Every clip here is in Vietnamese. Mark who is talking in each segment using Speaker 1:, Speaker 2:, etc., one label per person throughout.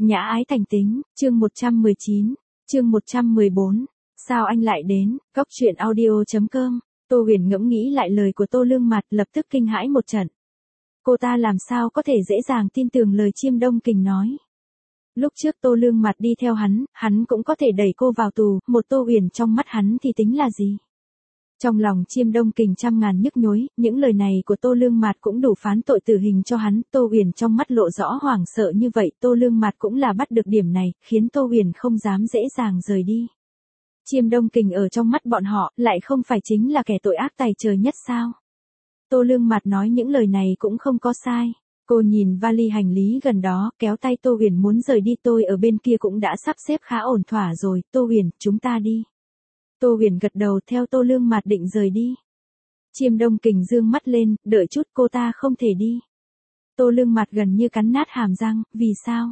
Speaker 1: Nhã ái thành tính, chương 119, chương 114. Sao anh lại đến? Góc truyện audio.com. Tô Huyền ngẫm nghĩ lại lời của Tô Lương Mạt, lập tức kinh hãi một trận. Cô ta làm sao có thể dễ dàng tin tưởng lời Chiêm Đông Kình nói. Lúc trước Tô Lương Mạt đi theo hắn cũng có thể đẩy cô vào tù, một Tô Huyền trong mắt hắn thì tính là gì? Trong lòng Chiêm Đông Kình trăm ngàn nhức nhối, những lời này của Tô Lương Mạt cũng đủ phán tội tử hình cho hắn. Tô Huyền trong mắt lộ rõ hoảng sợ như vậy, Tô Lương Mạt cũng là bắt được điểm này, khiến Tô Huyền không dám dễ dàng rời đi. Chiêm Đông Kình ở trong mắt bọn họ, lại không phải chính là kẻ tội ác tày trời nhất sao? Tô Lương Mạt nói những lời này cũng không có sai. Cô nhìn vali hành lý gần đó, kéo tay Tô Huyền muốn rời đi. Tôi ở bên kia cũng đã sắp xếp khá ổn thỏa rồi, Tô Huyền, chúng ta đi. Tô Huyền gật đầu theo Tô Lương Mạt định rời đi. Chiêm Đông Kình dương mắt lên, đợi chút, cô ta không thể đi. Tô Lương Mạt gần như cắn nát hàm răng, vì sao?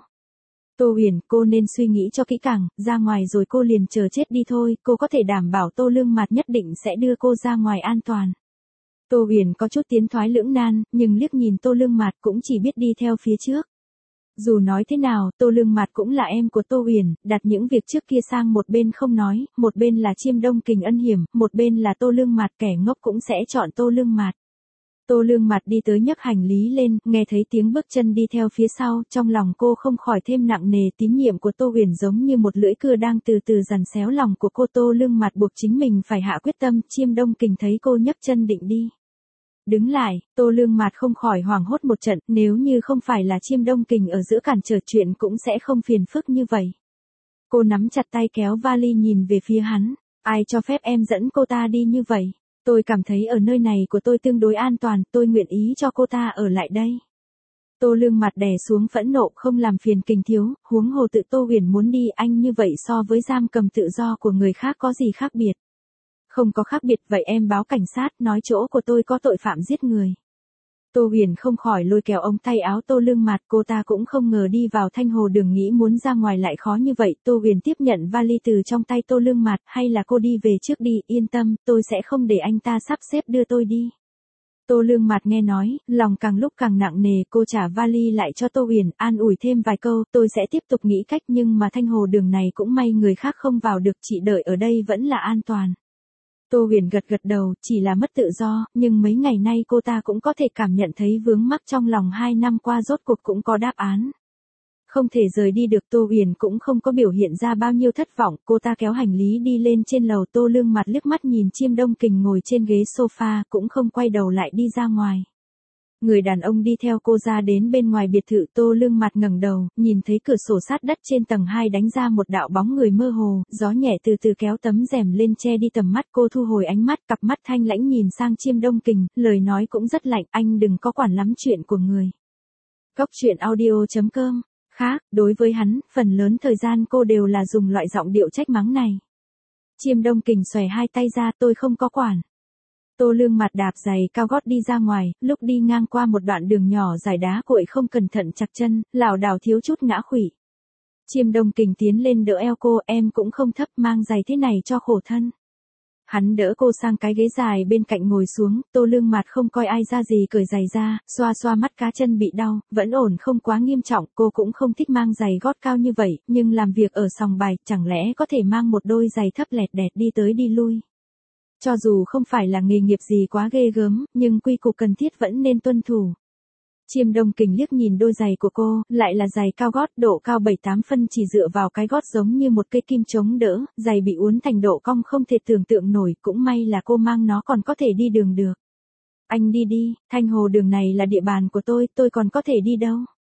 Speaker 1: Tô Huyền, cô nên suy nghĩ cho kỹ càng, ra ngoài rồi cô liền chờ chết đi thôi, cô có thể đảm bảo Tô Lương Mạt nhất định sẽ đưa cô ra ngoài an toàn. Tô Huyền có chút tiến thoái lưỡng nan, nhưng liếc nhìn Tô Lương Mạt cũng chỉ biết đi theo phía trước. Dù nói thế nào, Tô Lương Mạt cũng là em của Tô Huyền, đặt những việc trước kia sang một bên không nói, một bên là Chiêm Đông Kình ân hiểm, một bên là Tô Lương Mạt, kẻ ngốc cũng sẽ chọn Tô Lương Mạt. Tô Lương Mạt đi tới nhấc hành lý lên, nghe thấy tiếng bước chân đi theo phía sau, trong lòng cô không khỏi thêm nặng nề. Tín nhiệm của Tô Huyền giống như một lưỡi cưa đang từ từ dằn xéo lòng của cô. Tô Lương Mạt buộc chính mình phải hạ quyết tâm. Chiêm Đông Kình thấy cô nhấc chân định đi. Đứng lại, Tô Lương Mạt không khỏi hoảng hốt một trận, nếu như không phải là Chiêm Đông Kình ở giữa cản trở chuyện cũng sẽ không phiền phức như vậy. Cô nắm chặt tay kéo vali nhìn về phía hắn, ai cho phép em dẫn cô ta đi như vậy? Tôi cảm thấy ở nơi này của tôi tương đối an toàn, tôi nguyện ý cho cô ta ở lại đây. Tô Lương Mạt đè xuống phẫn nộ, không làm phiền Kình thiếu, huống hồ tự Tô Huyền muốn đi, anh như vậy so với giam cầm tự do của người khác có gì khác biệt? Không có khác biệt, vậy em báo cảnh sát, nói chỗ của tôi có tội phạm giết người. Tô Huyền không khỏi lôi kéo ống tay áo Tô Lương Mạt, cô ta cũng không ngờ đi vào Thanh Hồ Đường nghĩ muốn ra ngoài lại khó như vậy. Tô Huyền tiếp nhận vali từ trong tay Tô Lương Mạt, hay là cô đi về trước đi, yên tâm, tôi sẽ không để anh ta sắp xếp đưa tôi đi. Tô Lương Mạt nghe nói, lòng càng lúc càng nặng nề, cô trả vali lại cho Tô Huyền, an ủi thêm vài câu, tôi sẽ tiếp tục nghĩ cách, nhưng mà Thanh Hồ Đường này cũng may người khác không vào được, chị đợi ở đây vẫn là an toàn. Tô Huyền gật gật đầu, chỉ là mất tự do, nhưng mấy ngày nay cô ta cũng có thể cảm nhận thấy vướng mắc trong lòng, 2 năm qua rốt cuộc cũng có đáp án. Không thể rời đi được. Tô Huyền cũng không có biểu hiện ra bao nhiêu thất vọng, cô ta kéo hành lý đi lên trên lầu. Tô Lương Mạt liếc mắt nhìn Chiêm Đông Kình ngồi trên ghế sofa, cũng không quay đầu lại đi ra ngoài. Người đàn ông đi theo cô ra đến bên ngoài biệt thự. Tô Lương Mạt ngẩng đầu, nhìn thấy cửa sổ sát đất trên tầng 2 đánh ra một đạo bóng người mơ hồ, gió nhẹ từ từ kéo tấm rèm lên che đi tầm mắt. Cô thu hồi ánh mắt, cặp mắt thanh lãnh nhìn sang Chiêm Đông Kình, lời nói cũng rất lạnh, anh đừng có quản lắm chuyện của người. Góc truyện audio.com. Khác, đối với hắn, phần lớn thời gian cô đều là dùng loại giọng điệu trách mắng này. Chiêm Đông Kình xòe hai tay ra, tôi không có quản. Tô Lương Mạt đạp giày cao gót đi ra ngoài, lúc đi ngang qua một đoạn đường nhỏ dài đá cuội không cẩn thận chặt chân, lảo đảo thiếu chút ngã khuỵu. Chiêm Đông Kình tiến lên đỡ eo cô, em cũng không thấp, mang giày thế này cho khổ thân. Hắn đỡ cô sang cái ghế dài bên cạnh ngồi xuống. Tô Lương Mạt không coi ai ra gì, cởi giày ra, xoa xoa mắt cá chân bị đau, vẫn ổn, không quá nghiêm trọng. Cô cũng không thích mang giày gót cao như vậy, nhưng làm việc ở sòng bài, chẳng lẽ có thể mang một đôi giày thấp lẹt đẹt đi tới đi lui. Cho dù không phải là nghề nghiệp gì quá ghê gớm, nhưng quy củ cần thiết vẫn nên tuân thủ. Chiêm Đông Kình liếc nhìn đôi giày của cô, lại là giày cao gót, độ cao 7-8 phân, chỉ dựa vào cái gót giống như một cây kim chống đỡ, giày bị uốn thành độ cong không thể tưởng tượng nổi, cũng may là cô mang nó còn có thể đi đường được. Anh đi đi, Thanh Hồ Đường này là địa bàn của tôi còn có thể đi đâu.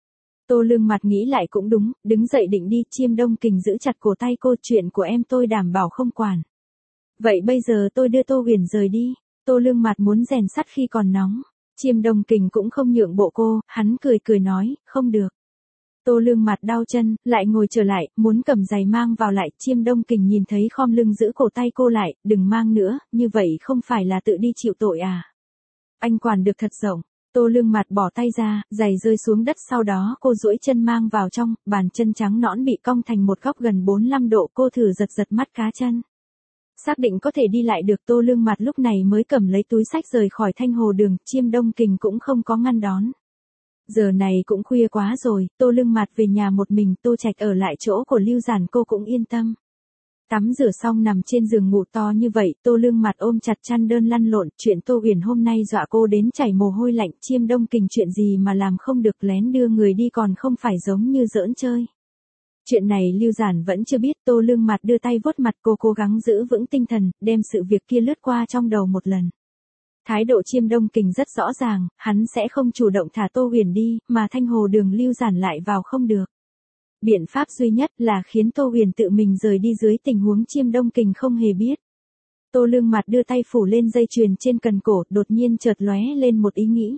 Speaker 1: Tô Lương Mạt nghĩ lại cũng đúng, đứng dậy định đi. Chiêm Đông Kình giữ chặt cổ tay cô, chuyện của em tôi đảm bảo không quản. Vậy bây giờ tôi đưa Tô Huyền rời đi. Tô Lương Mạt muốn rèn sắt khi còn nóng. Chiêm Đông Kình cũng không nhượng bộ cô, hắn cười nói, không được. Tô Lương Mạt đau chân, lại ngồi trở lại, muốn cầm giày mang vào lại. Chiêm Đông Kình nhìn thấy khom lưng giữ cổ tay cô lại, đừng mang nữa, như vậy không phải là tự đi chịu tội à. Anh quản được thật rộng. Tô Lương Mạt bỏ tay ra, giày rơi xuống đất, sau đó cô duỗi chân mang vào trong, bàn chân trắng nõn bị cong thành một góc gần 45 độ, cô thử giật mắt cá chân. Xác định có thể đi lại được, Tô Lương Mạt lúc này mới cầm lấy túi xách rời khỏi Thanh Hồ Đường. Chiêm Đông Kình cũng không có ngăn đón. Giờ này cũng khuya quá rồi, Tô Lương Mạt về nhà một mình, Tô Trạch ở lại chỗ của Lưu Giản cô cũng yên tâm. Tắm rửa xong nằm trên giường ngủ to như vậy, Tô Lương Mạt ôm chặt chăn đơn lăn lộn, chuyện Tô Huyền hôm nay dọa cô đến chảy mồ hôi lạnh, Chiêm Đông Kình chuyện gì mà làm không được, lén đưa người đi còn không phải giống như giỡn chơi. Chuyện này Lưu Giản vẫn chưa biết, Tô Lương Mạt đưa tay vuốt mặt cô cố gắng giữ vững tinh thần, đem sự việc kia lướt qua trong đầu một lần. Thái độ Chiêm Đông Kình rất rõ ràng, hắn sẽ không chủ động thả Tô Huyền đi, mà Thanh Hồ Đường Lưu Giản lại vào không được. Biện pháp duy nhất là khiến Tô Huyền tự mình rời đi dưới tình huống Chiêm Đông Kình không hề biết. Tô Lương Mạt đưa tay phủ lên dây chuyền trên cần cổ, đột nhiên chợt lóe lên một ý nghĩ.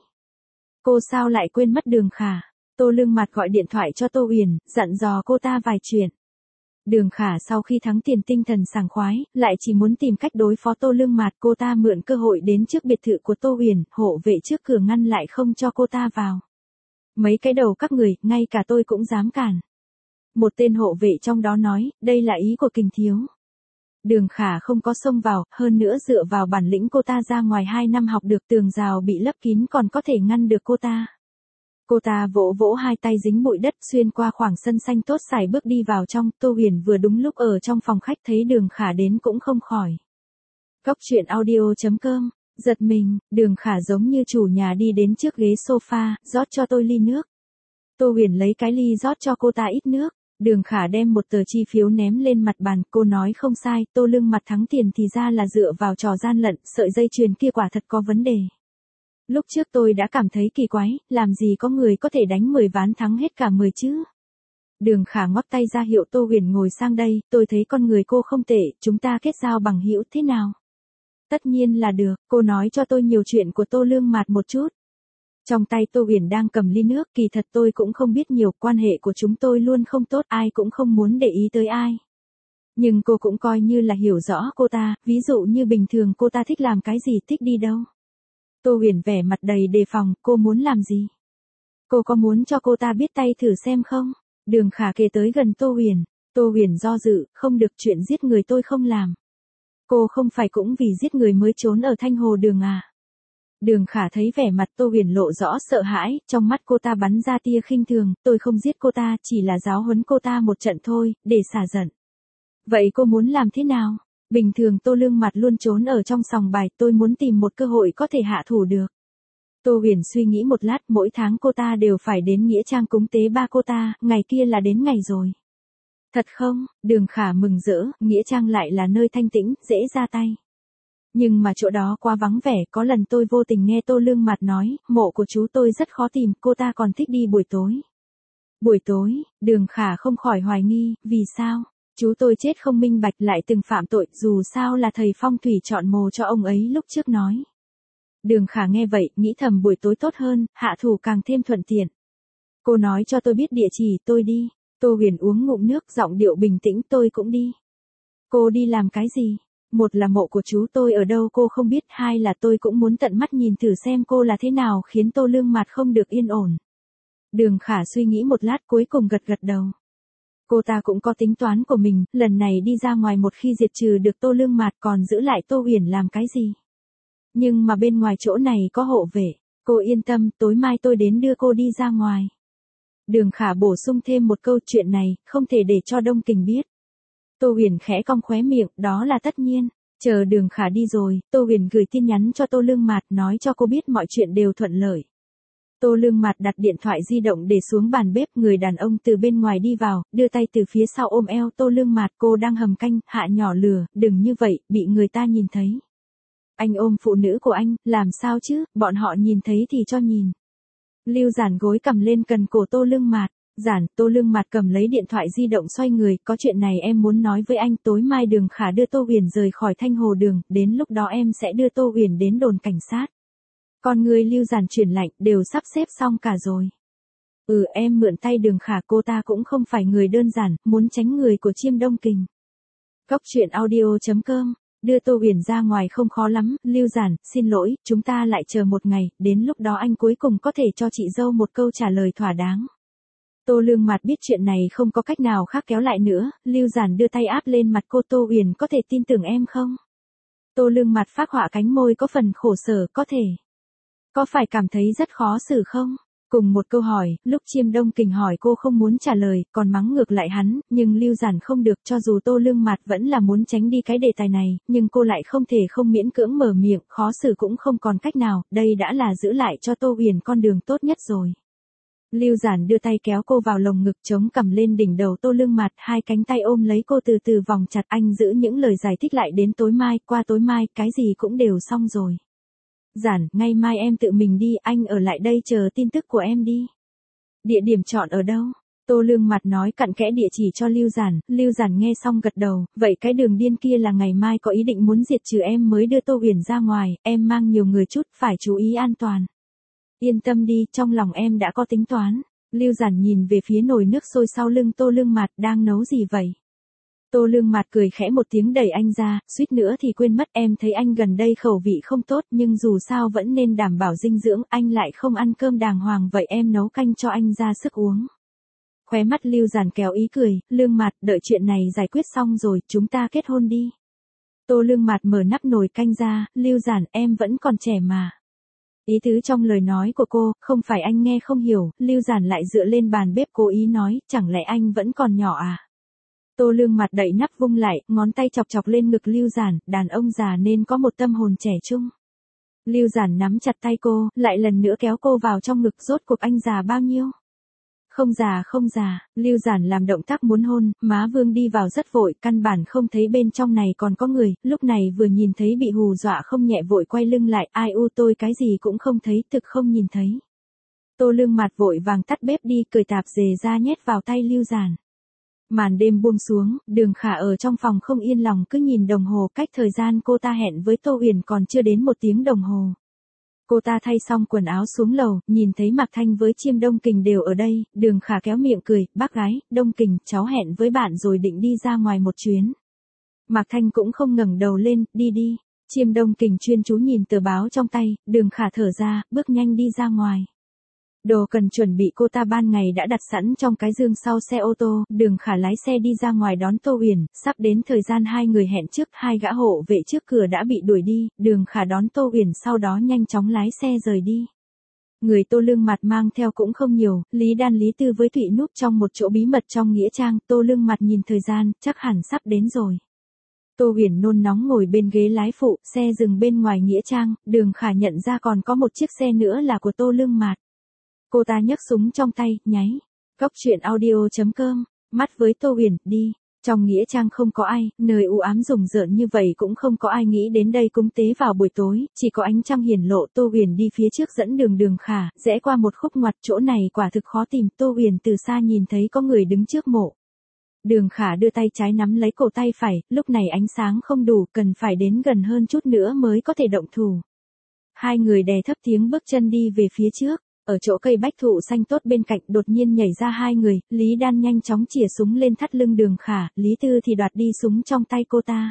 Speaker 1: Cô sao lại quên mất Đường Khả? Tô Lương Mạt gọi điện thoại cho Tô Huyền, dặn dò cô ta vài chuyện. Đường Khả sau khi thắng tiền tinh thần sảng khoái, lại chỉ muốn tìm cách đối phó Tô Lương Mạt, cô ta mượn cơ hội đến trước biệt thự của Tô Huyền, hộ vệ trước cửa ngăn lại không cho cô ta vào. Mấy cái đầu các người, ngay cả tôi cũng dám cản. Một tên hộ vệ trong đó nói, đây là ý của Kình thiếu. Đường Khả không có xông vào, hơn nữa dựa vào bản lĩnh cô ta ra ngoài 2 năm học được, tường rào bị lấp kín còn có thể ngăn được cô ta. Cô ta vỗ vỗ hai tay dính bụi đất xuyên qua khoảng sân xanh tốt xài bước đi vào trong, Tô Huyền vừa đúng lúc ở trong phòng khách thấy Đường Khả đến cũng không khỏi. Góc truyện audio.com, giật mình, Đường Khả giống như chủ nhà đi đến trước ghế sofa, rót cho tôi ly nước. Tô Huyền lấy cái ly rót cho cô ta ít nước. Đường Khả đem một tờ chi phiếu ném lên mặt bàn, cô nói không sai, Tô Lương Mạt thắng tiền thì ra là dựa vào trò gian lận, sợi dây chuyền kia quả thật có vấn đề. Lúc trước tôi đã cảm thấy kỳ quái, làm gì có người có thể đánh 10 ván thắng hết cả 10 chứ. Đường Khả ngoắc tay ra hiệu Tô Huyền ngồi sang đây, tôi thấy con người cô không tệ, chúng ta kết giao bằng hữu thế nào? Tất nhiên là được, cô nói cho tôi nhiều chuyện của Tô Lương Mạt một chút. Trong tay Tô Huyền đang cầm ly nước, kỳ thật tôi cũng không biết nhiều, quan hệ của chúng tôi luôn không tốt, ai cũng không muốn để ý tới ai. Nhưng cô cũng coi như là hiểu rõ cô ta, ví dụ như bình thường cô ta thích làm cái gì, thích đi đâu. Tô Huyền vẻ mặt đầy đề phòng, cô muốn làm gì? Cô có muốn cho cô ta biết tay thử xem không? Đường Khả kề tới gần Tô Huyền do dự, không được, chuyện giết người tôi không làm. Cô không phải cũng vì giết người mới trốn ở Thanh Hồ Đường à? Đường Khả thấy vẻ mặt Tô Huyền lộ rõ sợ hãi, trong mắt cô ta bắn ra tia khinh thường, tôi không giết cô ta, chỉ là giáo huấn cô ta một trận thôi, để xả giận. Vậy cô muốn làm thế nào? Bình thường Tô Lương Mạt luôn trốn ở trong sòng bài, tôi muốn tìm một cơ hội có thể hạ thủ được. Tô Huyền suy nghĩ một lát, mỗi tháng cô ta đều phải đến nghĩa trang cúng tế ba cô ta, ngày kia là đến ngày rồi. Thật không? Đường Khả mừng rỡ, nghĩa trang lại là nơi thanh tĩnh, dễ ra tay. Nhưng mà chỗ đó quá vắng vẻ, có lần tôi vô tình nghe Tô Lương Mạt nói, mộ của chú tôi rất khó tìm, cô ta còn thích đi buổi tối. Buổi tối, Đường Khả không khỏi hoài nghi, vì sao? Chú tôi chết không minh bạch, lại từng phạm tội, dù sao là thầy phong thủy chọn mồ cho ông ấy lúc trước nói. Đường Khả nghe vậy, nghĩ thầm buổi tối tốt hơn, hạ thủ càng thêm thuận tiện. Cô nói cho tôi biết địa chỉ, tôi đi. Tô Huyền uống ngụm nước, giọng điệu bình tĩnh, tôi cũng đi. Cô đi làm cái gì? Một là mộ của chú tôi ở đâu cô không biết, hai là tôi cũng muốn tận mắt nhìn thử xem cô là thế nào, khiến Tô Lương Mạt không được yên ổn. Đường Khả suy nghĩ một lát cuối cùng gật gật đầu. Cô ta cũng có tính toán của mình, lần này đi ra ngoài một khi diệt trừ được Tô Lương Mạt còn giữ lại Tô Huyền làm cái gì. Nhưng mà bên ngoài chỗ này có hộ vệ, cô yên tâm, tối mai tôi đến đưa cô đi ra ngoài. Đường Khả bổ sung thêm một câu, chuyện này, không thể để cho Đông Kình biết. Tô Huyền khẽ cong khóe miệng, đó là tất nhiên. Chờ Đường Khả đi rồi, Tô Huyền gửi tin nhắn cho Tô Lương Mạt, nói cho cô biết mọi chuyện đều thuận lợi. Tô Lương Mạt đặt điện thoại di động để xuống bàn bếp, người đàn ông từ bên ngoài đi vào, đưa tay từ phía sau ôm eo Tô Lương Mạt, cô đang hầm canh, hạ nhỏ lửa, đừng như vậy, bị người ta nhìn thấy. Anh ôm phụ nữ của anh, làm sao chứ, bọn họ nhìn thấy thì cho nhìn. Lưu Giản gối cầm lên cần cổ Tô Lương Mạt. Giản, Tô Lương Mạt cầm lấy điện thoại di động xoay người, có chuyện này em muốn nói với anh, tối mai Đường Khả đưa Tô Huyền rời khỏi Thanh Hồ Đường, đến lúc đó em sẽ đưa Tô Huyền đến đồn cảnh sát. Con người Lưu Giản chuyển lạnh, đều sắp xếp xong cả rồi. Em mượn tay Đường Khả, cô ta cũng không phải người đơn giản, muốn tránh người của Chiêm Đông Kình. Góc truyện audio.com, đưa Tô Huyền ra ngoài không khó lắm, Lưu Giản, xin lỗi, chúng ta lại chờ một ngày, đến lúc đó anh cuối cùng có thể cho chị dâu một câu trả lời thỏa đáng. Tô Lương Mạt biết chuyện này không có cách nào khác kéo lại nữa, Lưu Giản đưa tay áp lên mặt cô, Tô Huyền có thể tin tưởng em không? Tô Lương Mạt phác họa cánh môi có phần khổ sở, có thể. Có phải cảm thấy rất khó xử không? Cùng một câu hỏi, lúc Chiêm Đông Kình hỏi cô không muốn trả lời, còn mắng ngược lại hắn, nhưng Lưu Giản không được, cho dù Tô Lương Mạt vẫn là muốn tránh đi cái đề tài này, nhưng cô lại không thể không miễn cưỡng mở miệng, khó xử cũng không còn cách nào, đây đã là giữ lại cho Tô Huyền con đường tốt nhất rồi. Lưu Giản đưa tay kéo cô vào lồng ngực, chống cằm lên đỉnh đầu Tô Lương Mạt, hai cánh tay ôm lấy cô từ từ vòng chặt. Anh giữ những lời giải thích lại đến tối mai, qua tối mai, cái gì cũng đều xong rồi. Giản, ngày mai em tự mình đi, anh ở lại đây chờ tin tức của em đi. Địa điểm chọn ở đâu? Tô Lương Mạt nói cặn kẽ địa chỉ cho Lưu Giản nghe xong gật đầu, vậy cái đường điên kia là ngày mai có ý định muốn diệt trừ em mới đưa Tô Huyền ra ngoài, em mang nhiều người chút, phải chú ý an toàn. Yên tâm đi, trong lòng em đã có tính toán. Lưu Giản nhìn về phía nồi nước sôi sau lưng Tô Lương Mạt, đang nấu gì vậy? Tô Lương Mạt cười khẽ một tiếng đẩy anh ra, suýt nữa thì quên mất, em thấy anh gần đây khẩu vị không tốt nhưng dù sao vẫn nên đảm bảo dinh dưỡng, anh lại không ăn cơm đàng hoàng, vậy em nấu canh cho anh ra sức uống. Khóe mắt Lưu Giản kéo ý cười, Lương Mạt, đợi chuyện này giải quyết xong rồi, chúng ta kết hôn đi. Tô Lương Mạt mở nắp nồi canh ra, Lưu Giản, em vẫn còn trẻ mà. Ý tứ trong lời nói của cô, không phải anh nghe không hiểu, Lưu Giản lại dựa lên bàn bếp cố ý nói, chẳng lẽ anh vẫn còn nhỏ à? Tô Lương Mạt đậy nắp vung lại, ngón tay chọc chọc lên ngực Lưu Giản, đàn ông già nên có một tâm hồn trẻ trung. Lưu Giản nắm chặt tay cô, lại lần nữa kéo cô vào trong ngực, rốt cuộc anh già bao nhiêu? Không già, Lưu Giản làm động tác muốn hôn, má Vương đi vào rất vội, căn bản không thấy bên trong này còn có người, lúc này vừa nhìn thấy bị hù dọa không nhẹ vội quay lưng lại, ai u tôi cái gì cũng không thấy, thực không nhìn thấy. Tô Lương Mạt vội vàng tắt bếp đi, cởi tạp dề ra nhét vào tay Lưu Giản. Màn đêm buông xuống, Đường Khả ở trong phòng không yên lòng cứ nhìn đồng hồ, cách thời gian cô ta hẹn với Tô Huyền còn chưa đến 1 tiếng đồng hồ. Cô ta thay xong quần áo xuống lầu, nhìn thấy Mạc Thanh với Chiêm Đông Kình đều ở đây, Đường Khả kéo miệng cười, bác gái, Đông Kình, cháu hẹn với bạn rồi định đi ra ngoài một chuyến. Mạc Thanh cũng không ngẩng đầu lên, đi đi. Chiêm Đông Kình chuyên chú nhìn tờ báo trong tay, Đường Khả thở ra, bước nhanh đi ra ngoài. Đồ cần chuẩn bị cô ta ban ngày đã đặt sẵn trong cái dương sau xe ô tô, Đường Khả lái xe đi ra ngoài đón Tô Huyền, sắp đến thời gian hai người hẹn trước, hai gã hộ vệ trước cửa đã bị đuổi đi, Đường Khả đón Tô Huyền sau đó nhanh chóng lái xe rời đi. Người Tô Lương Mạt mang theo cũng không nhiều, Lý Đan Lý Tư với Thụy núp trong một chỗ bí mật trong nghĩa trang, Tô Lương Mạt nhìn thời gian, chắc hẳn sắp đến rồi. Tô Huyền nôn nóng ngồi bên ghế lái phụ, xe dừng bên ngoài nghĩa trang, Đường Khả nhận ra còn có một chiếc xe nữa là của Tô Lương Mạt. Cô ta nhấc súng trong tay, nháy. Góc truyện audio.com, mắt với Tô Huyền, đi. Trong nghĩa trang không có ai, nơi u ám rùng rợn như vậy cũng không có ai nghĩ đến đây cúng tế vào buổi tối, chỉ có ánh trăng hiển lộ. Tô Huyền đi phía trước dẫn đường. Đường Khả, rẽ qua một khúc ngoặt, chỗ này quả thực khó tìm. Tô Huyền từ xa nhìn thấy có người đứng trước mộ. Đường Khả đưa tay trái nắm lấy cổ tay phải, lúc này ánh sáng không đủ, cần phải đến gần hơn chút nữa mới có thể động thủ. Hai người đè thấp tiếng bước chân đi về phía trước. Ở chỗ cây bách thụ xanh tốt bên cạnh đột nhiên nhảy ra hai người, Lý Đan nhanh chóng chỉa súng lên thắt lưng Đường Khả, Lý Tư thì đoạt đi súng trong tay cô ta.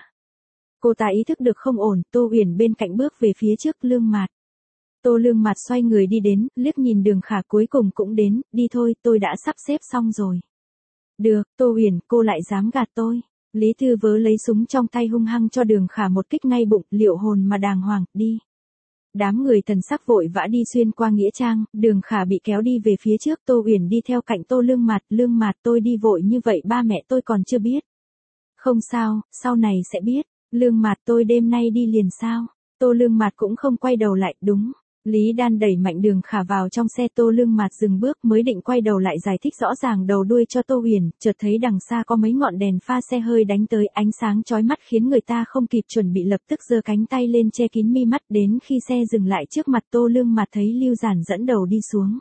Speaker 1: Cô ta ý thức được không ổn, Tô Huyền bên cạnh bước về phía trước Lương Mạt. Tô Lương Mạt xoay người đi đến, liếc nhìn Đường Khả cuối cùng cũng đến, đi thôi, tôi đã sắp xếp xong rồi. Được, Tô Huyền, cô lại dám gạt tôi. Lý Tư vớ lấy súng trong tay hung hăng cho Đường Khả một kích ngay bụng, liệu hồn mà đàng hoàng, đi. Đám người thần sắc vội vã đi xuyên qua nghĩa trang, Đường Khả bị kéo đi về phía trước, Tô Huyền đi theo cạnh Tô Lương Mạt. Lương Mạt, tôi đi vội như vậy ba mẹ tôi còn chưa biết. Không sao, sau này sẽ biết. Lương Mạt, tôi đêm nay đi liền sao? Tô Lương Mạt cũng không quay đầu lại, đúng. Lý Đan đẩy mạnh Đường Khả vào trong xe, Tô Lương Mạt dừng bước mới định quay đầu lại giải thích rõ ràng đầu đuôi cho Tô Huyền, chợt thấy đằng xa có mấy ngọn đèn pha xe hơi đánh tới, ánh sáng chói mắt khiến người ta không kịp chuẩn bị lập tức giơ cánh tay lên che kín mi mắt. Đến khi xe dừng lại trước mặt Tô Lương Mạt thấy Lưu Giản dẫn đầu đi xuống.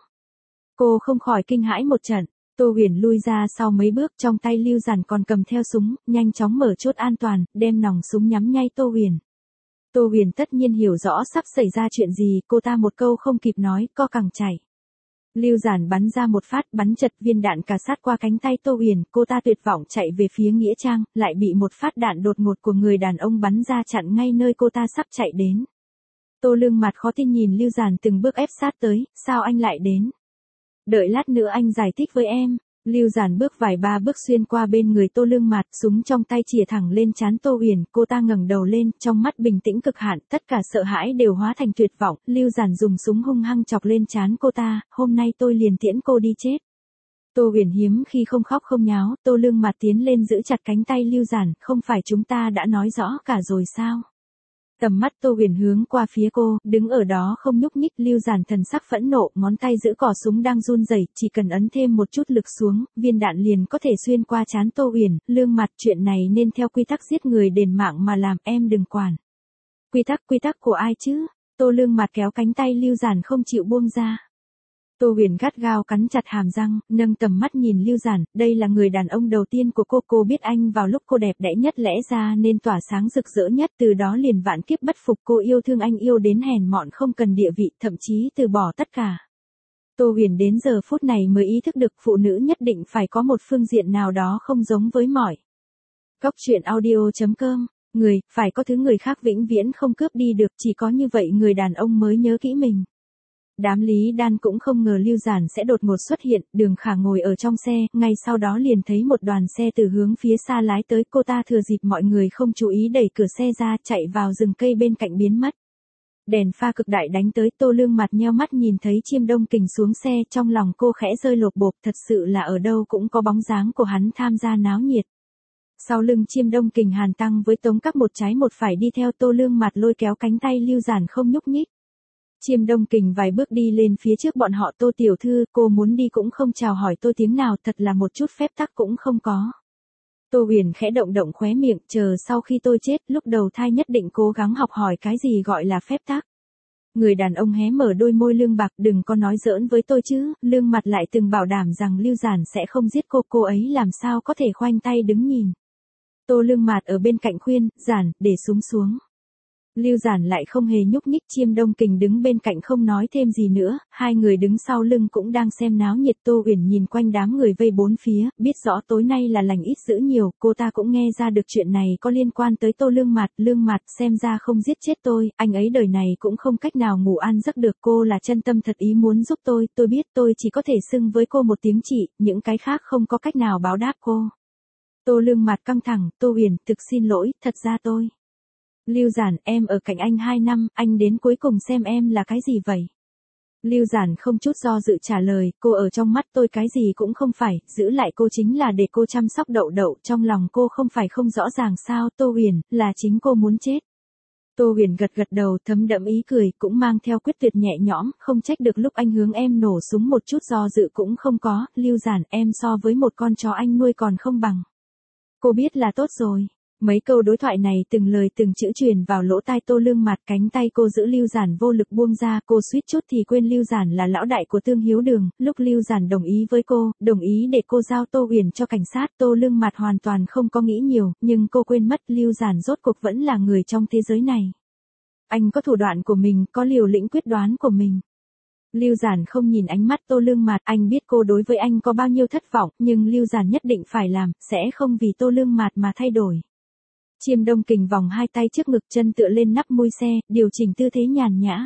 Speaker 1: Cô không khỏi kinh hãi một trận. Tô Huyền lui ra sau mấy bước, trong tay Lưu Giản còn cầm theo súng, nhanh chóng mở chốt an toàn, đem nòng súng nhắm ngay Tô Huyền. Tô Huyền tất nhiên hiểu rõ sắp xảy ra chuyện gì, cô ta một câu không kịp nói, co cẳng chạy. Lưu Giản bắn ra một phát, bắn chật viên đạn cà sát qua cánh tay Tô Huyền, cô ta tuyệt vọng chạy về phía nghĩa trang, lại bị một phát đạn đột ngột của người đàn ông bắn ra chặn ngay nơi cô ta sắp chạy đến. Tô Lương Mạt khó tin nhìn Lưu Giản từng bước ép sát tới, sao anh lại đến? Đợi lát nữa anh giải thích với em. Lưu Giản bước vài ba bước xuyên qua bên người Tô Lương Mạt, súng trong tay chĩa thẳng lên trán Tô Huyền, cô ta ngẩng đầu lên, trong mắt bình tĩnh cực hạn, tất cả sợ hãi đều hóa thành tuyệt vọng, Lưu Giản dùng súng hung hăng chọc lên trán cô ta, hôm nay tôi liền tiễn cô đi chết. Tô Huyền hiếm khi không khóc không nháo, Tô Lương Mạt tiến lên giữ chặt cánh tay Lưu Giản, không phải chúng ta đã nói rõ cả rồi sao? Tầm mắt Tô Huyền hướng qua phía cô, đứng ở đó không nhúc nhích, Lưu Giản thần sắc phẫn nộ, ngón tay giữ cò súng đang run rẩy, chỉ cần ấn thêm một chút lực xuống, viên đạn liền có thể xuyên qua trán Tô Huyền, Lương Mặt, chuyện này nên theo quy tắc giết người đền mạng mà làm, em đừng quản. Quy tắc của ai chứ? Tô Lương Mặt kéo cánh tay Lưu Giản không chịu buông ra. Tô Huyền gắt gao cắn chặt hàm răng, nâng tầm mắt nhìn Lưu Giản, đây là người đàn ông đầu tiên của cô biết anh vào lúc cô đẹp đẽ nhất lẽ ra nên tỏa sáng rực rỡ nhất, từ đó liền vạn kiếp bất phục, cô yêu thương anh yêu đến hèn mọn không cần địa vị, thậm chí từ bỏ tất cả. Tô Huyền đến giờ phút này mới ý thức được phụ nữ nhất định phải có một phương diện nào đó không giống với mọi. Góc truyện audio.com, phải có thứ người khác vĩnh viễn không cướp đi được, chỉ có như vậy người đàn ông mới nhớ kỹ mình. Đám Lý Đan cũng không ngờ Lưu Giản sẽ đột ngột xuất hiện, Đường Khả ngồi ở trong xe, ngay sau đó liền thấy một đoàn xe từ hướng phía xa lái tới, cô ta thừa dịp mọi người không chú ý đẩy cửa xe ra, chạy vào rừng cây bên cạnh biến mất. Đèn pha cực đại đánh tới, Tô Lương Mặt nheo mắt nhìn thấy Chiêm Đông Kình xuống xe, trong lòng cô khẽ rơi lột bột, thật sự là ở đâu cũng có bóng dáng của hắn tham gia náo nhiệt. Sau lưng Chiêm Đông Kình Hàn Tăng với Tống Các một trái một phải đi theo, Tô Lương Mặt lôi kéo cánh tay Lưu Giản không nhúc nhích. Chiêm Đông Kình vài bước đi lên phía trước bọn họ, Tô tiểu thư, cô muốn đi cũng không chào hỏi tôi tiếng nào, thật là một chút phép tắc cũng không có. Tô Huyền khẽ động khóe miệng, chờ sau khi tôi chết, lúc đầu thai nhất định cố gắng học hỏi cái gì gọi là phép tắc. Người đàn ông hé mở đôi môi lương bạc, đừng có nói giỡn với tôi chứ, Lương Mặt lại từng bảo đảm rằng Lưu Giản sẽ không giết cô ấy làm sao có thể khoanh tay đứng nhìn. Tô Lương Mặt ở bên cạnh khuyên, Giản, để súng xuống. Lưu Giản lại không hề nhúc nhích, Chiêm Đông Kình đứng bên cạnh không nói thêm gì nữa, hai người đứng sau lưng cũng đang xem náo nhiệt. Tô Uyển nhìn quanh đám người vây bốn phía, biết rõ tối nay là lành ít dữ nhiều, cô ta cũng nghe ra được chuyện này có liên quan tới Tô Lương Mặt, xem ra không giết chết tôi, anh ấy đời này cũng không cách nào ngủ an giấc được, cô là chân tâm thật ý muốn giúp tôi biết tôi chỉ có thể xưng với cô một tiếng chị, những cái khác không có cách nào báo đáp cô. Tô Lương Mặt căng thẳng, Tô Uyển, thực xin lỗi, thật ra tôi. Lưu Giản, em ở cạnh anh 2 năm, anh đến cuối cùng xem em là cái gì vậy? Lưu Giản không chút do dự trả lời, cô ở trong mắt tôi cái gì cũng không phải, giữ lại cô chính là để cô chăm sóc Đậu Đậu, trong lòng cô không phải không rõ ràng sao, Tô Huyền, là chính cô muốn chết. Tô Huyền gật đầu, thấm đẫm ý cười, cũng mang theo quyết tuyệt nhẹ nhõm, không trách được lúc anh hướng em nổ súng một chút do dự cũng không có, Lưu Giản, em so với một con chó anh nuôi còn không bằng. Cô biết là tốt rồi. Mấy câu đối thoại này từng lời từng chữ truyền vào lỗ tai Tô Lương Mặt, cánh tay cô giữ Lưu Giản vô lực buông ra, cô suýt chút thì quên Lưu Giản là lão đại của Tương Hiếu Đường, lúc Lưu Giản đồng ý với cô, đồng ý để cô giao Tô Huyền cho cảnh sát, Tô Lương Mặt hoàn toàn không có nghĩ nhiều, nhưng cô quên mất Lưu Giản rốt cuộc vẫn là người trong thế giới này. Anh có thủ đoạn của mình, có liều lĩnh quyết đoán của mình. Lưu Giản không nhìn ánh mắt Tô Lương Mặt, anh biết cô đối với anh có bao nhiêu thất vọng, nhưng Lưu Giản nhất định phải làm, sẽ không vì Tô Lương Mặt mà thay đổi. Chiêm Đông Kình vòng hai tay trước ngực, chân tựa lên nắp mui xe, điều chỉnh tư thế nhàn nhã.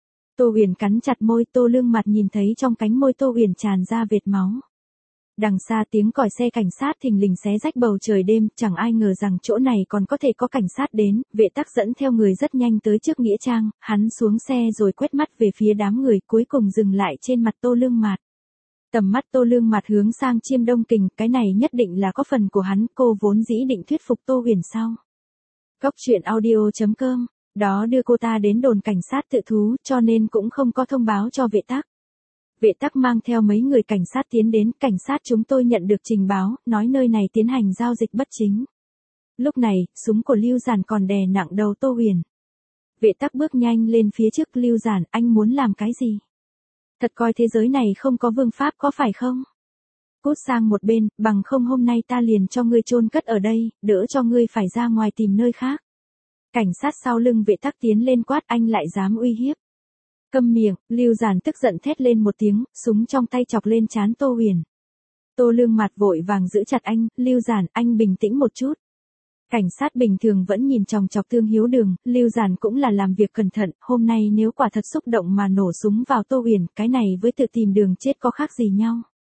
Speaker 1: Tô Huyền cắn chặt môi, Tô Lương Mặt nhìn thấy trong cánh môi Tô Huyền tràn ra vệt máu. Đằng xa tiếng còi xe cảnh sát thình lình xé rách bầu trời đêm, chẳng ai ngờ rằng chỗ này còn có thể có cảnh sát đến, Vệ Tắc dẫn theo người rất nhanh tới trước nghĩa trang, hắn xuống xe rồi quét mắt về phía đám người, cuối cùng dừng lại trên mặt Tô Lương Mặt. Tầm mắt Tô Lương Mặt hướng sang Chiêm Đông Kình, cái này nhất định là có phần của hắn, cô vốn dĩ định thuyết phục Tô Huyền sao. Góc truyện audio.com, đó đưa cô ta đến đồn cảnh sát tự thú, cho nên cũng không có thông báo cho Vệ Tắc. Vệ Tắc mang theo mấy người cảnh sát tiến đến, cảnh sát chúng tôi nhận được trình báo, nói nơi này tiến hành giao dịch bất chính. Lúc này, súng của Lưu Giản còn đè nặng đầu Tô Huyền. Vệ Tắc bước nhanh lên phía trước, Lưu Giản, anh muốn làm cái gì? Thật coi thế giới này không có vương pháp có phải không? Cút sang một bên, bằng không hôm nay ta liền cho ngươi chôn cất ở đây, đỡ cho ngươi phải ra ngoài tìm nơi khác. Cảnh sát sau lưng Vệ Tắc tiến lên quát, anh lại dám uy hiếp. Câm miệng, Lưu Giản tức giận thét lên một tiếng, súng trong tay chọc lên trán Tô Huyền. Tô Lương Mặt vội vàng giữ chặt anh, Lưu Giản, anh bình tĩnh một chút. Cảnh sát bình thường vẫn nhìn chòng chọc Tương Hiếu Đường, Lưu Giản cũng là làm việc cẩn thận, hôm nay nếu quả thật xúc động mà nổ súng vào Tô Huyền, cái này với tự tìm đường chết có khác gì nhau.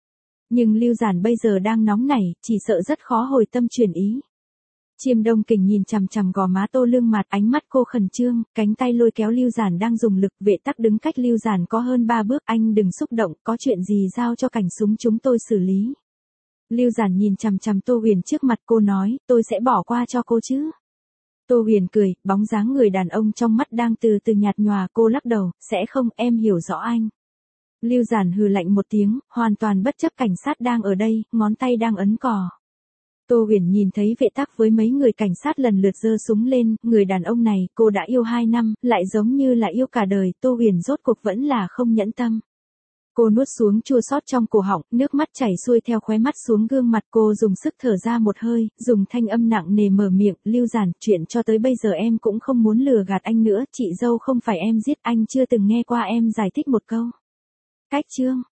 Speaker 1: Nhưng Lưu Giản bây giờ đang nóng nảy, chỉ sợ rất khó hồi tâm chuyển ý. Chiêm Đông Kình nhìn chằm chằm gò má Tô Lương Mạt, ánh mắt cô khẩn trương, cánh tay lôi kéo Lưu Giản đang dùng lực. Vệ Tắc đứng cách Lưu Giản có hơn 3 bước, anh đừng xúc động, có chuyện gì giao cho cảnh súng chúng tôi xử lý. Lưu Giản nhìn chằm chằm Tô Huyền trước mặt, cô nói, tôi sẽ bỏ qua cho cô chứ. Tô Huyền cười, bóng dáng người đàn ông trong mắt đang từ từ nhạt nhòa, cô lắc đầu, sẽ không, em hiểu rõ anh. Lưu Giản hừ lạnh một tiếng, hoàn toàn bất chấp cảnh sát đang ở đây, ngón tay đang ấn cò. Tô Huyền nhìn thấy Vệ Tắc với mấy người cảnh sát lần lượt giơ súng lên, người đàn ông này, cô đã yêu 2 năm, lại giống như là yêu cả đời, Tô Huyền rốt cuộc vẫn là không nhẫn tâm. Cô nuốt xuống chua xót trong cổ họng, nước mắt chảy xuôi theo khóe mắt xuống gương mặt, cô dùng sức thở ra một hơi, dùng thanh âm nặng nề mở miệng, Lưu Giản, chuyện cho tới bây giờ em cũng không muốn lừa gạt anh nữa, chị dâu không phải em giết, anh chưa từng nghe qua em giải thích một câu. Cách chương